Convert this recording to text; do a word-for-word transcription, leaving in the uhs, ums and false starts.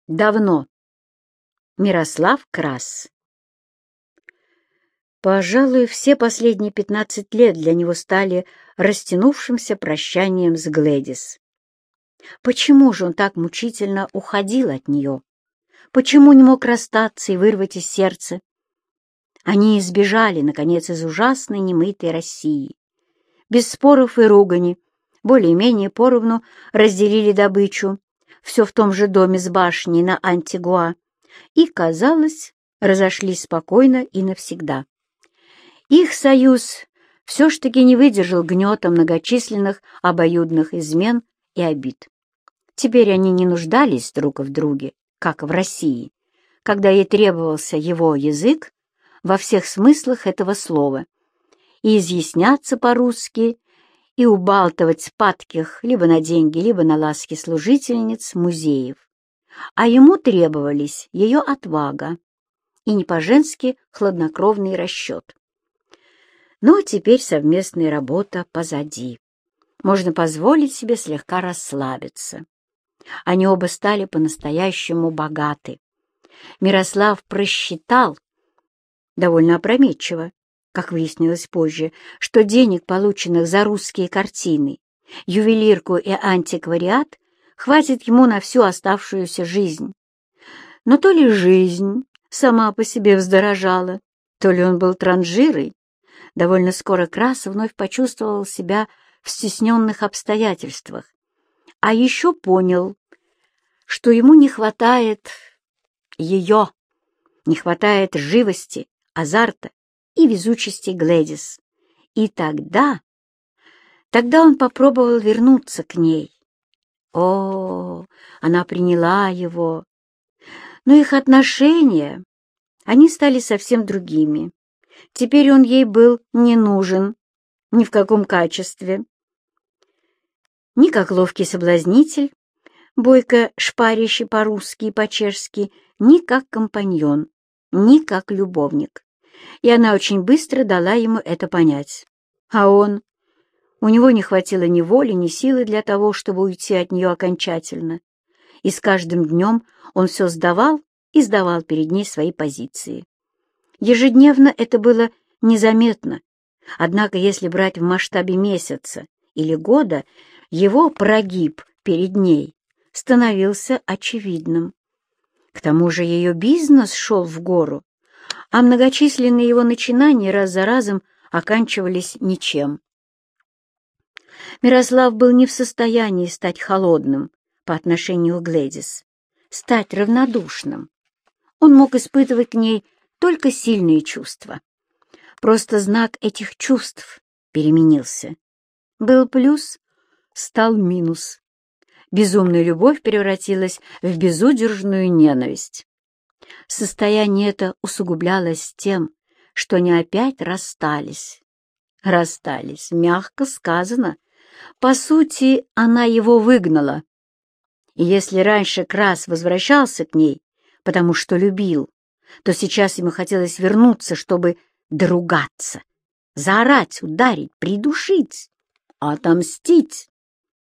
Давно. Мирослав Крас. Пожалуй, все последние пятнадцать лет для него стали растянувшимся прощанием с Глэдис. Почему же он так мучительно уходил от нее? Почему не мог расстаться и вырвать из сердца? Они избежали, наконец, из ужасной немытой России. Без споров и ругани, более-менее поровну разделили добычу, все в том же доме с башней на Антигуа, и, казалось, разошлись спокойно и навсегда. Их союз все ж таки не выдержал гнета многочисленных обоюдных измен и обид. Теперь они не нуждались друг в друге, как в России, когда ей требовался его язык во всех смыслах этого слова, и изъясняться по-русски, и убалтывать спадких либо на деньги, либо на ласки служительниц музеев. А ему требовались ее отвага и не по-женски хладнокровный расчет. Но теперь совместная работа позади. Можно позволить себе слегка расслабиться. Они оба стали по-настоящему богаты. Мирослав просчитал, довольно опрометчиво, как выяснилось позже, что денег, полученных за русские картины, ювелирку и антиквариат, хватит ему на всю оставшуюся жизнь. Но то ли жизнь сама по себе вздорожала, то ли он был транжирой. Довольно скоро Крас вновь почувствовал себя в стесненных обстоятельствах, а еще понял, что ему не хватает ее, не хватает живости, азарта и везучести Глэдис. И тогда, тогда он попробовал вернуться к ней. О, она приняла его. Но их отношения, они стали совсем другими. Теперь он ей был не нужен ни в каком качестве. Ни как ловкий соблазнитель, бойко шпарящий по-русски и по-чешски, ни как компаньон, ни как любовник. И она очень быстро дала ему это понять. А он... У него не хватило ни воли, ни силы для того, чтобы уйти от нее окончательно. И с каждым днем он все сдавал и сдавал перед ней свои позиции. Ежедневно это было незаметно, однако если брать в масштабе месяца или года, его прогиб перед ней становился очевидным. К тому же ее бизнес шел в гору, а многочисленные его начинания раз за разом оканчивались ничем. Мирослав был не в состоянии стать холодным по отношению к Глэдис, стать равнодушным. Он мог испытывать к ней только сильные чувства. Просто знак этих чувств переменился. Был плюс, стал минус. Безумная любовь превратилась в безудержную ненависть. Состояние это усугублялось тем, что они опять расстались. Расстались, мягко сказано. По сути, она его выгнала. И если раньше Крас возвращался к ней, потому что любил, то сейчас ему хотелось вернуться, чтобы доругаться, заорать, ударить, придушить, отомстить.